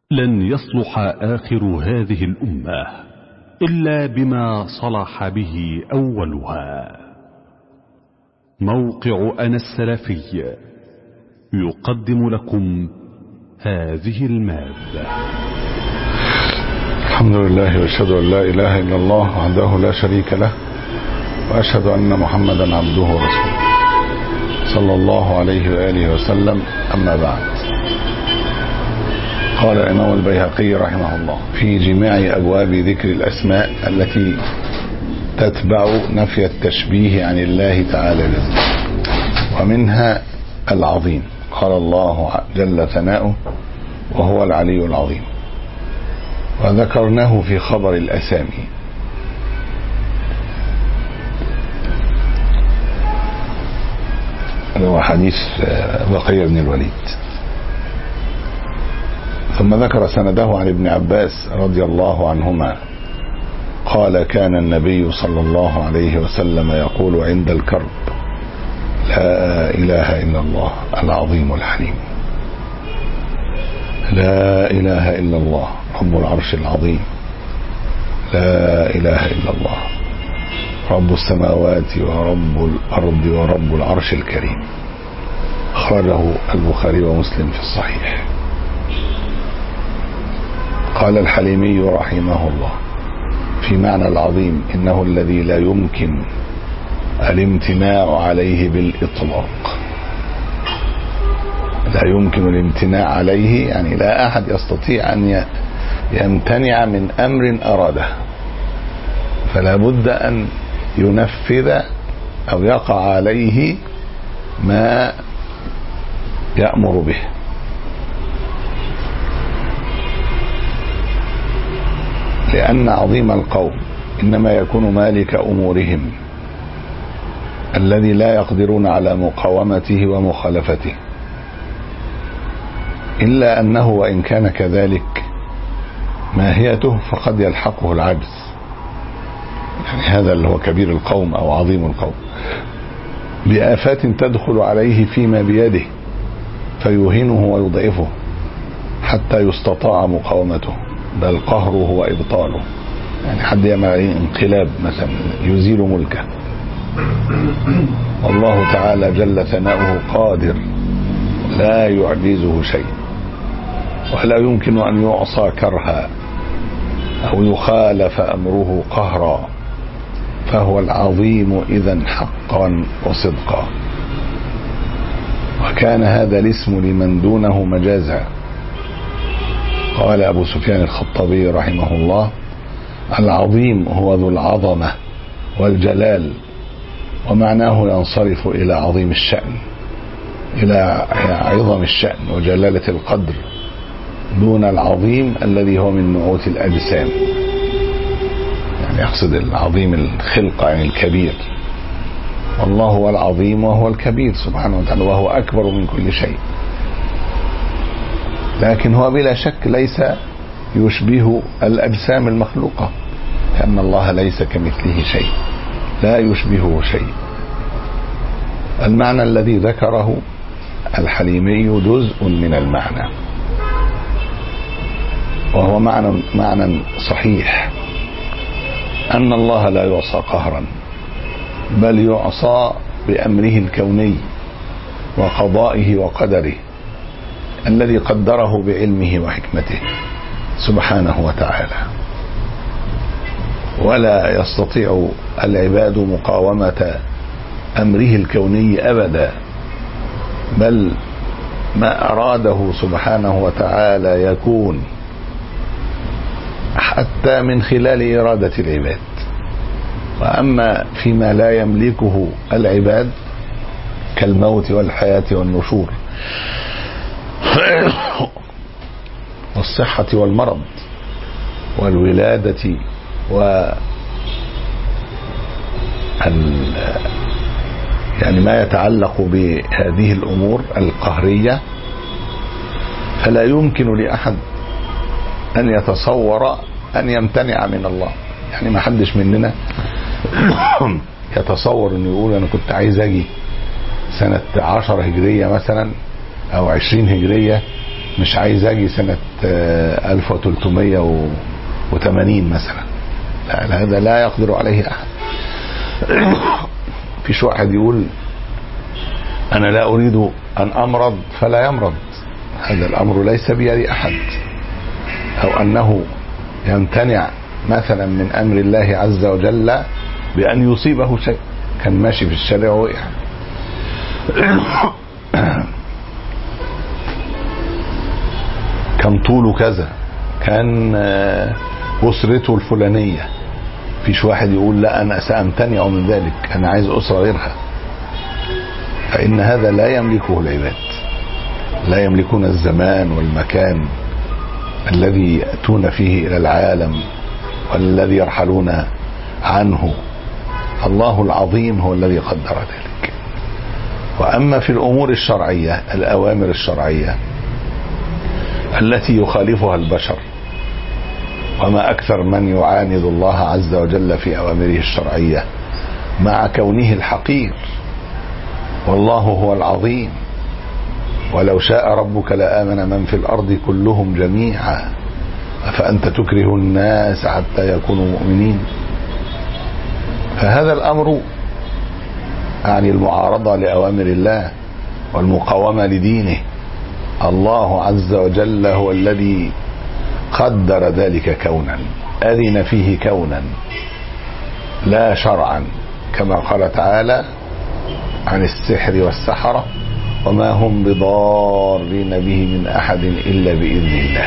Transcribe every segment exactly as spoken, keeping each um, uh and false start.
لن يصلح آخر هذه الأمة إلا بما صلح به أولها. موقع أنا السلفي يقدم لكم هذه المادة. الحمد لله وأشهد أن لا إله إلا الله وحده لا شريك له، وأشهد أن محمدا عبده ورسوله صلى الله عليه وآله وسلم. أما بعد، قال الإمام البيهقي رحمه الله في جماع أبواب ذكر الأسماء التي تتبع نفي التشبيه عن الله تعالى له، ومنها العظيم. قال الله جل ثناؤه: وهو العلي العظيم. وذكرناه في خبر الأسامي. هو حديث بقية بن الوليد. ثم ذكر سنده عن ابن عباس رضي الله عنهما قال: كان النبي صلى الله عليه وسلم يقول عند الكرب: لا إله إلا الله العظيم الحليم. لا إله إلا الله رب العرش العظيم. لا إله إلا الله رب السماوات ورب الأرض ورب العرش الكريم. أخرجه البخاري ومسلم في الصحيح. قال الحليمي رحمه الله في معنى العظيم: إنه الذي لا يمكن الامتناع عليه بالإطلاق. لا يمكن الامتناع عليه، يعني لا أحد يستطيع أن يمتنع من أمر أراده، فلا بد أن ينفذ أو يقع عليه ما يأمر به. لأن عظيم القوم إنما يكون مالك أمورهم الذي لا يقدرون على مقاومته ومخالفته، إلا أنه وإن كان كذلك ماهيته فقد يلحقه العجز. يعني هذا اللي هو كبير القوم أو عظيم القوم، بآفات تدخل عليه فيما بيده فيهينه ويضعفه حتى يستطاع مقاومته، بل قهره وإبطاله. يعني حد يعمل عليه انقلاب مثلا يزيل ملكه. والله تعالى جل ثناؤه قادر لا يعجزه شيء، ولا يمكن أن يعصى كرها أو يخالف أمره قهرا، فهو العظيم إذن حقا وصدقا. وكان هذا الاسم لمن دونه مجازا. قال أبو سفيان الخطابي رحمه الله: العظيم هو ذو العظمة والجلال، ومعناه ينصرف إلى عظيم الشأن، إلى عظم الشأن وجلالة القدر، دون العظيم الذي هو من نعوت الأجسام. يعني يقصد العظيم الخلقة، يعني الكبير. والله هو العظيم وهو الكبير سبحانه وتعالى، وهو أكبر من كل شيء. لكن هو بلا شك ليس يشبه الأجسام المخلوقة، لأن الله ليس كمثله شيء، لا يشبهه شيء. المعنى الذي ذكره الحليمي جزء من المعنى، وهو معنى معنى صحيح، أن الله لا يعصى قهرا، بل يعصى بأمره الكوني وقضائه وقدره الذي قدره بعلمه وحكمته سبحانه وتعالى. ولا يستطيع العباد مقاومة أمره الكوني أبدا، بل ما أراده سبحانه وتعالى يكون، حتى من خلال إرادة العباد. وأما فيما لا يملكه العباد كالموت والحياة والنشور والصحة والمرض والولادة و يعني ما يتعلق بهذه الأمور القهرية، فلا يمكن لأحد أن يتصور أن يمتنع من الله. يعني ما حدش مننا يتصور أنه يقول أنا كنت عايز أجي سنة عشر هجرية مثلا أو عشرين هجرية مش عايز اجي سنة ألف وثلاثمائة وثمانين مثلا، لا هذا لا يقدر عليه احد. فيش واحد يقول انا لا اريد ان امرض فلا يمرض، هذا الامر ليس بيد احد. او انه يمتنع مثلا من امر الله عز وجل بان يصيبه شيء، كان ماشي في الشارع ووقع. كان طوله كذا، كان اسرته الفلانية، فيش واحد يقول لا انا سامتنع من ذلك، انا عايز اسرة غيرها. فان هذا لا يملكه العباد، لا يملكون الزمان والمكان الذي يأتون فيه الى العالم والذي يرحلون عنه. الله العظيم هو الذي قدر ذلك. واما في الامور الشرعية، الاوامر الشرعية التي يخالفها البشر، وما اكثر من يعاند الله عز وجل في اوامره الشرعية مع كونه الحقير، والله هو العظيم. ولو شاء ربك لآمن من في الارض كلهم جميعا افانت تكره الناس حتى يكونوا مؤمنين. فهذا الامر يعني المعارضة لأوامر الله والمقاومة لدينه. الله عز وجل هو الذي قدر ذلك كونا، أذن فيه كونا لا شرعا، كما قال تعالى عن السحر والسحرة وما هم بضارين به من أحد إلا بإذن الله،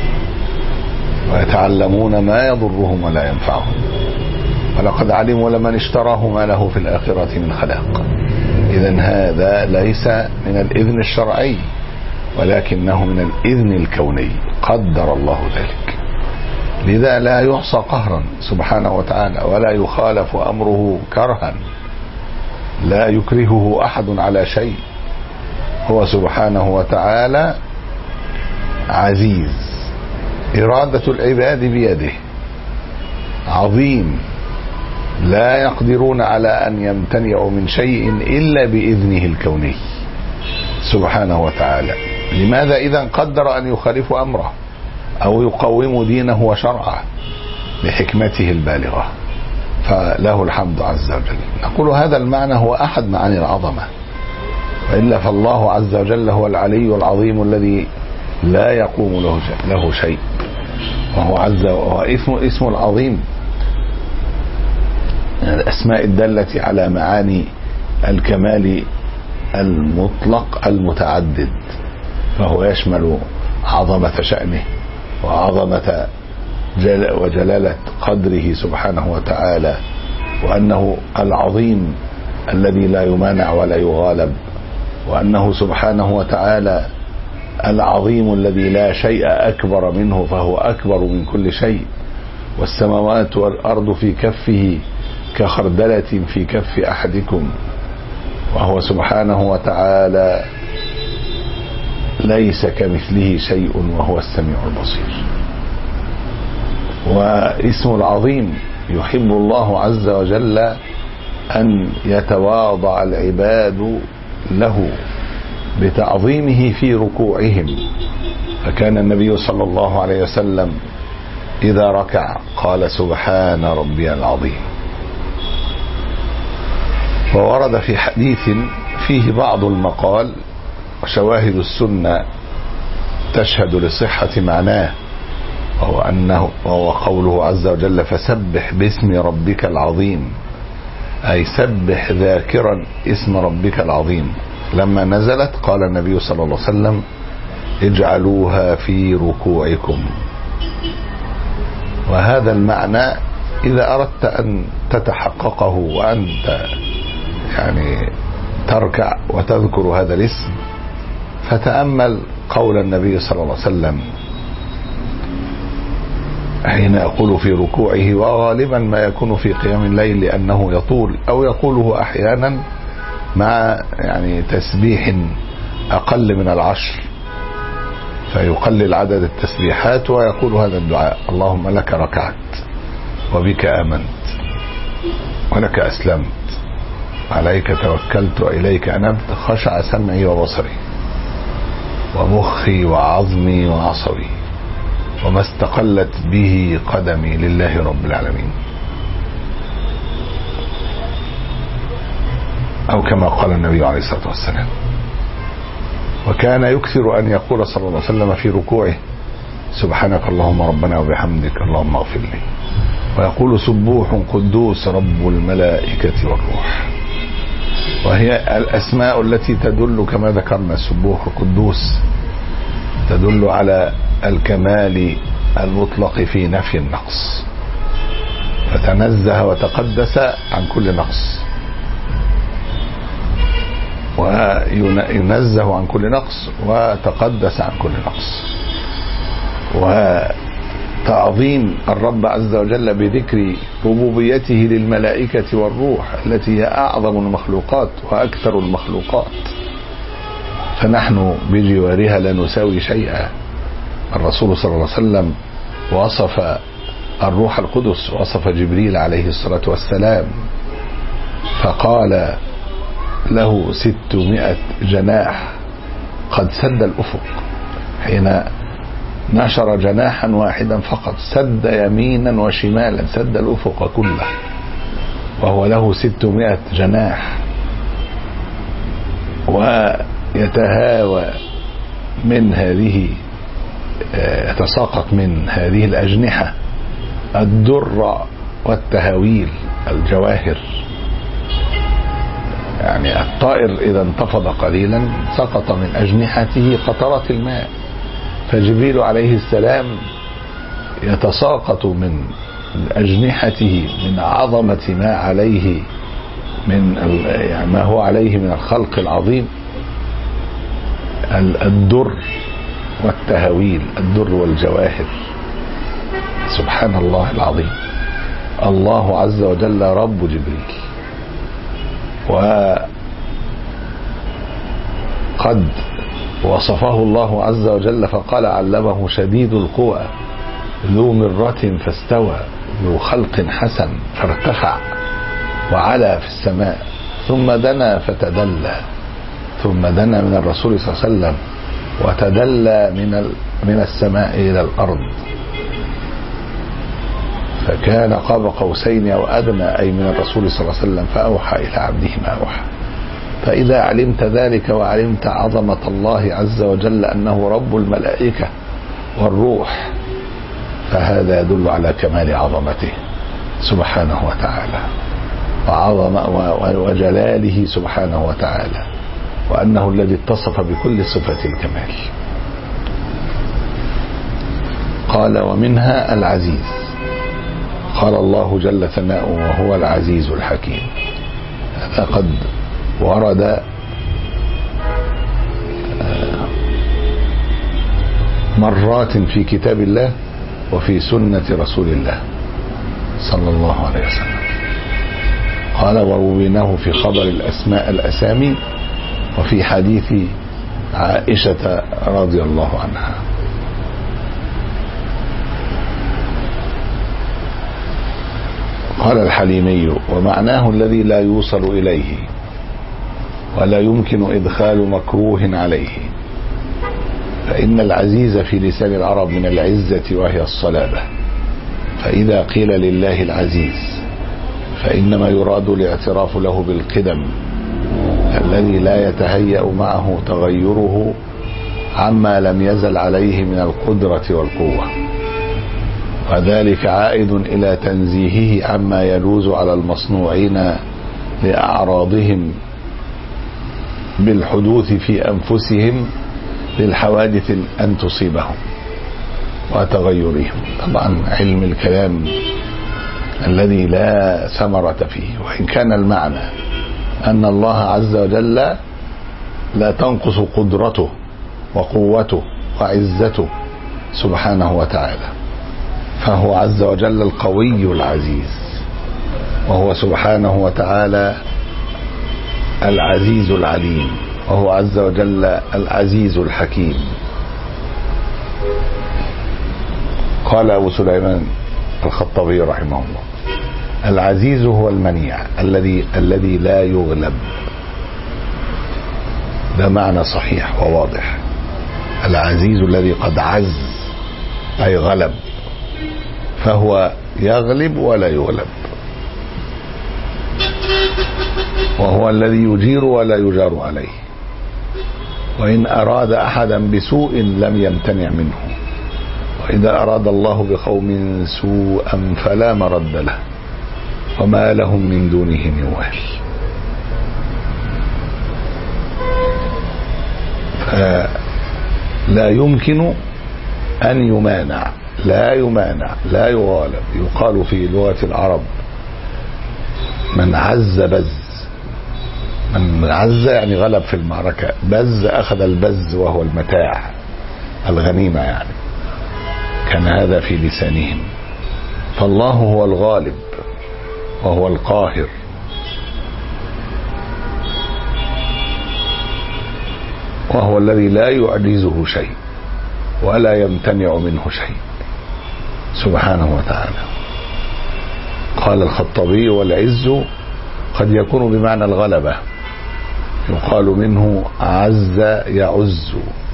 ويتعلمون ما يضرهم ولا ينفعهم، ولقد علموا لمن اشتراه ما له في الآخرة من خلاق. إذن هذا ليس من الإذن الشرعي ولكنه من الإذن الكوني، قدر الله ذلك. لذا لا يعصى قهرا سبحانه وتعالى، ولا يخالف أمره كرها، لا يكرهه أحد على شيء. هو سبحانه وتعالى عزيز، إرادة العباد بيده، عظيم، لا يقدرون على أن يمتنعوا من شيء إلا بإذنه الكوني سبحانه وتعالى. لماذا إذن قدر أن يخالفوا أمره أو يقوموا دينه وشرعه؟ لحكمته البالغة، فله الحمد عز وجل. نقول هذا المعنى هو أحد معاني العظمة، وإلا فالله عز وجل هو العلي العظيم الذي لا يقوم له له شيء، وهو عز وهو اسمه اسم العظيم من الأسماء الدالة على معاني الكمال المطلق المتعدد، فهو يشمل عظمة شأنه وعظمة جل وجلالة قدره سبحانه وتعالى، وأنه العظيم الذي لا يمانع ولا يغالب، وأنه سبحانه وتعالى العظيم الذي لا شيء أكبر منه، فهو أكبر من كل شيء. والسماوات والأرض في كفه كخردلة في كف أحدكم، وهو سبحانه وتعالى ليس كمثله شيء وهو السميع البصير. واسم العظيم يحب الله عز وجل أن يتواضع العباد له بتعظيمه في ركوعهم، فكان النبي صلى الله عليه وسلم إذا ركع قال سبحان ربي العظيم. وورد في حديث فيه بعض المقال وشواهد السنة تشهد لصحة معناه، وهو أنه وهو قوله عز وجل فسبح باسم ربك العظيم، أي سبح ذاكرا اسم ربك العظيم. لما نزلت قال النبي صلى الله عليه وسلم اجعلوها في ركوعكم. وهذا المعنى إذا أردت أن تتحققه وأنت يعني تركع وتذكر هذا الاسم، فتأمل قول النبي صلى الله عليه وسلم حين يقول في ركوعه، وغالبا ما يكون في قيام الليل لأنه يطول، أو يقوله أحيانا مع يعني تسبيح أقل من العشر، فيقلل عدد التسبيحات ويقول هذا الدعاء: اللهم لك ركعت وبك آمنت ولك أسلمت عليك توكلت وإليك أنبت خشع سمعي وبصري. ومخي وعظمي وعصبي وما استقلت به قدمي لله رب العالمين، أو كما قال النبي عليه الصلاة والسلام. وكان يكثر أن يقول صلى الله عليه وسلم في ركوعه: سبحانك اللهم ربنا وبحمدك اللهم اغفر لي. ويقول: سبوح قدوس رب الملائكة والروح. وهي الأسماء التي تدل كما ذكرنا، سبوح القدوس تدل على الكمال المطلق في نفي النقص، فتنزه وتقدس عن كل نقص، وينزه عن كل نقص وتقدس عن كل نقص. وتعظيم الرب عز وجل بذكر ربوبيته للملائكة والروح التي هي أعظم المخلوقات وأكثر المخلوقات، فنحن بجوارها لا نساوي شيئا. الرسول صلى الله عليه وسلم وصف الروح القدس، وصف جبريل عليه الصلاة والسلام فقال له: ستمائة جناح قد سد الأفق. حين نشر جناحا واحدا فقط سد يمينا وشمالا، سد الأفق كله، وهو له ستمائة جناح. ويتهاوى من هذه، يتساقط من هذه الأجنحة الدر والتهاويل، الجواهر. يعني الطائر إذا انتفض قليلا سقط من أجنحته قطرات الماء، فجبريل عليه السلام يتساقط من أجنحته من عظمة ما عليه، من يعني ما هو عليه من الخلق العظيم، الدر والتهاويل، الدر والجواهر. سبحان الله العظيم. الله عز وجل رب جبريل، وقد وصفه الله عز وجل فقال: علمه شديد القوى ذو مرة فاستوى ذو خلق حسن فارتفع وعلى في السماء ثم دنا فتدلى، ثم دنا من الرسول صلى الله عليه وسلم وتدلى من من السماء إلى الأرض، فكان قاب قوسين أو أدنى، أي من الرسول صلى الله عليه وسلم، فأوحى إلى عبده ما أوحى. فإذا علمت ذلك وعلمت عظمة الله عز وجل أنه رب الملائكة والروح، فهذا يدل على كمال عظمته سبحانه وتعالى وعظم وجلاله سبحانه وتعالى، وأنه الذي اتصف بكل صفة الكمال. قال: ومنها العزيز. قال الله جل ثناؤه: وهو العزيز الحكيم. هذا قد ورد مرات في كتاب الله وفي سنة رسول الله صلى الله عليه وسلم. قال: ورويناه في خبر الأسماء الأسامي وفي حديث عائشة رضي الله عنها. قال الحليمي: ومعناه الذي لا يوصل إليه ولا يمكن إدخال مكروه عليه، فإن العزيز في لسان العرب من العزة وهي الصلابة، فإذا قيل لله العزيز فإنما يراد الاعتراف له بالقدم الذي لا يتهيأ معه تغيره عما لم يزل عليه من القدرة والقوة، وذلك عائد إلى تنزيهه عما يجوز على المصنوعين لأعراضهم بالحدوث في أنفسهم للحوادث أن تصيبهم وتغيرهم. طبعا علم الكلام الذي لا ثمرة فيه، وإن كان المعنى أن الله عز وجل لا تنقص قدرته وقوته وعزته سبحانه وتعالى، فهو عز وجل القوي العزيز، وهو سبحانه وتعالى العزيز العليم، وهو عز وجل العزيز الحكيم. قال أبو سليمان الخطابي رحمه الله: العزيز هو المنيع الذي الذي لا يغلب. ده معنى صحيح وواضح. العزيز الذي قد عز أي غلب، فهو يغلب ولا يغلب، وهو الذي يجير ولا يجار عليه، وإن أراد أحدا بسوء لم يمتنع منه، وإذا أراد الله بقوم سوءا فلا مرد له وما لهم من دونه من وال. فلا يمكن أن يمانع، لا يمانع لا يغالب. يقال في لغة العرب من عز بز، من عز يعني غلب في المعركة، بز أخذ البز وهو المتاع الغنيمة يعني، كان هذا في لسانهم. فالله هو الغالب وهو القاهر، وهو الذي لا يعجزه شيء ولا يمتنع منه شيء سبحانه وتعالى. قال الخطابي: والعز قد يكون بمعنى الغلبة، يقال منه عز يعز،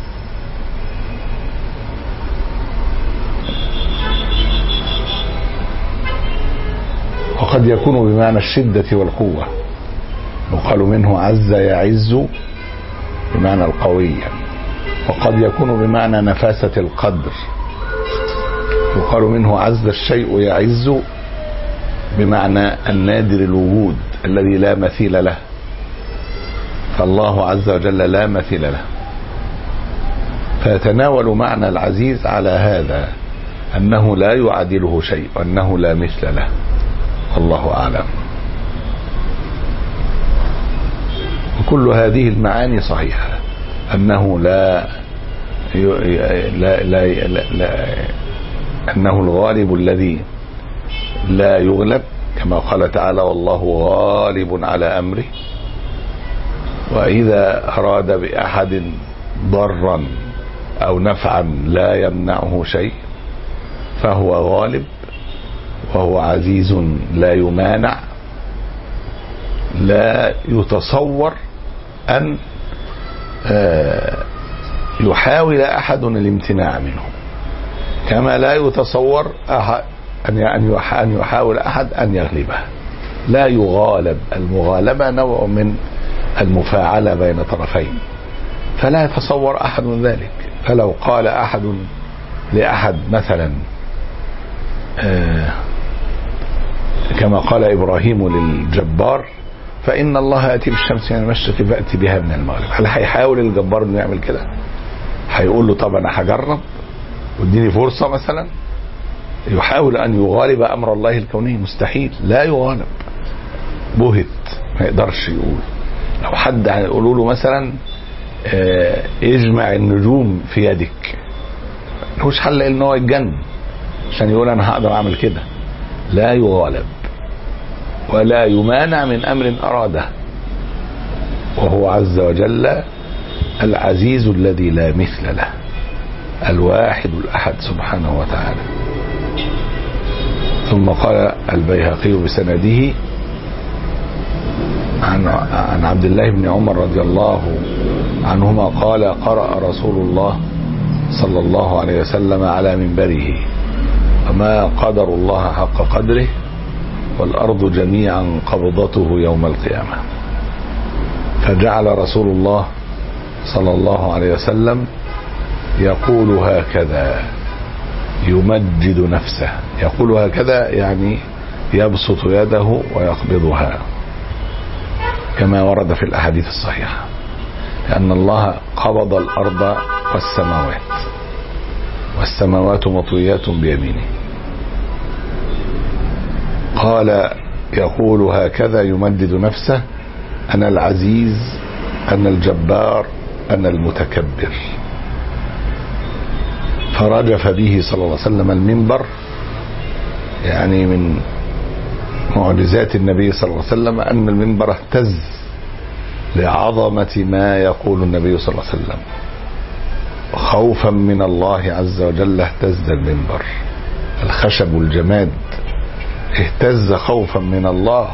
وقد يكون بمعنى الشدة والقوة، يقال منه عز يعز بمعنى القوي، وقد يكون بمعنى نفاسة القدر، يقال منه عز الشيء يعز بمعنى النادر الوجود الذي لا مثيل له، فالله عز وجل لا مثيل له، فيتناول معنى العزيز على هذا أنه لا يعادله شيء وأنه لا مثل له، والله أعلم. وكل هذه المعاني صحيحة، أنه لا, لا, لا, لا, لا أنه الغالب الذي لا يغلب، كما قال تعالى: والله غالب على أمره، وإذا أراد بأحد ضرا أو نفعا لا يمنعه شيء، فهو غالب وهو عزيز لا يمانع، لا يتصور أن يحاول أحد الامتناع منه، كما لا يتصور أحد أن يحاول أحد أن يغلبه. لا يغالب، المغالبة نوع من المفاعلة بين طرفين، فلا يتصور أحد ذلك. فلو قال أحد لأحد مثلا كما قال إبراهيم للجبار: فإن الله يأتي بالشمس من المشرق فأتي بها من المغرب، هل هيحاول الجبار انه يعمل كده؟ هيقول له: طب أنا هجرب واديني فرصة مثلا؟ يحاول أن يغالب أمر الله الكوني؟ مستحيل، لا يغالب، بهت، ما يقدرش يقول. لو حد هيقولوا له مثلا اجمع النجوم في يدك، ملوش حل إلا ان هو يتجنن عشان يقول أنا هقدر أعمل كده. لا يغالب ولا يمانع من أمر أراده، وهو عز وجل العزيز الذي لا مثل له، الواحد الأحد سبحانه وتعالى. ثم قال البيهقي بسنده عن عن عبد الله بن عمر رضي الله عنهما قال: قرأ رسول الله صلى الله عليه وسلم على منبره: وما قدر الله حق قدره والأرض جميعا قبضته يوم القيامة. فجعل رسول الله صلى الله عليه وسلم يقول هكذا، يمجد نفسه، يقول هكذا يعني يبسط يده ويقبضها، كما ورد في الأحاديث الصحيحة، لأن الله قبض الأرض والسماوات، والسماوات مطويات بيمينه. قال يقول هكذا يمجد نفسه: أنا العزيز، أنا الجبار، أنا المتكبر. فرجف به صلى الله عليه وسلم المنبر، يعني من معجزات النبي صلى الله عليه وسلم أن المنبر اهتز لعظمة ما يقول النبي صلى الله عليه وسلم، خوفا من الله عز وجل اهتز المنبر، الخشب الجماد اهتز خوفا من الله.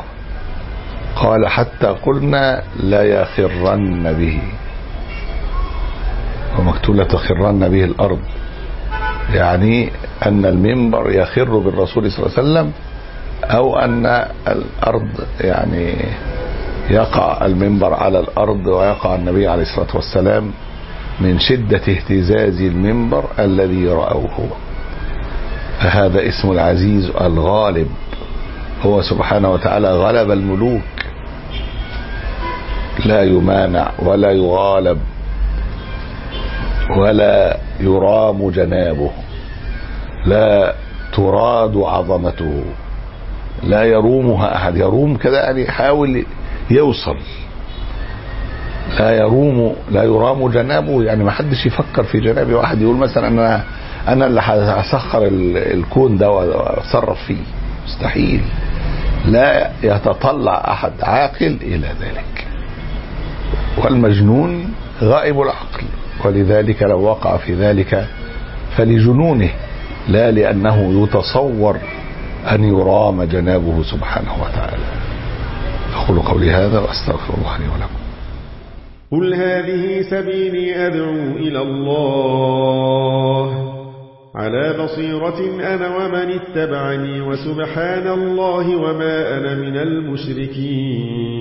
قال: حتى قلنا لا يخرن به، ومكتوب لتخرن به الأرض، يعني أن المنبر يخر بالرسول صلى الله عليه وسلم، أو أن الأرض يعني يقع المنبر على الأرض ويقع النبي عليه الصلاة والسلام من شدة اهتزاز المنبر الذي رأوه. فهذا اسم العزيز الغالب، هو سبحانه وتعالى غلب الملوك، لا يمانع ولا يغالب ولا يرام جنابه، لا تراد عظمته، لا يرومها أحد. يروم كذا يعني يحاول يوصل، لا يروم لا يرام جنابه، يعني ما حدش يفكر في جنابه. واحد يقول مثلا أنا أنا اللي هسخر الكون ده وأتصرف فيه، مستحيل. لا يتطلع أحد عاقل إلى ذلك، والمجنون غائب العقل، ولذلك لو وقع في ذلك فلجنونه، لا لأنه يتصور أن يرام جنابه سبحانه وتعالى. أقول قولي هذا وأستغفر الله لي ولكم. قل هذه سبيلي أدعو إلى الله على بصيرة أنا ومن اتبعني، وسبحان الله وما أنا من المشركين.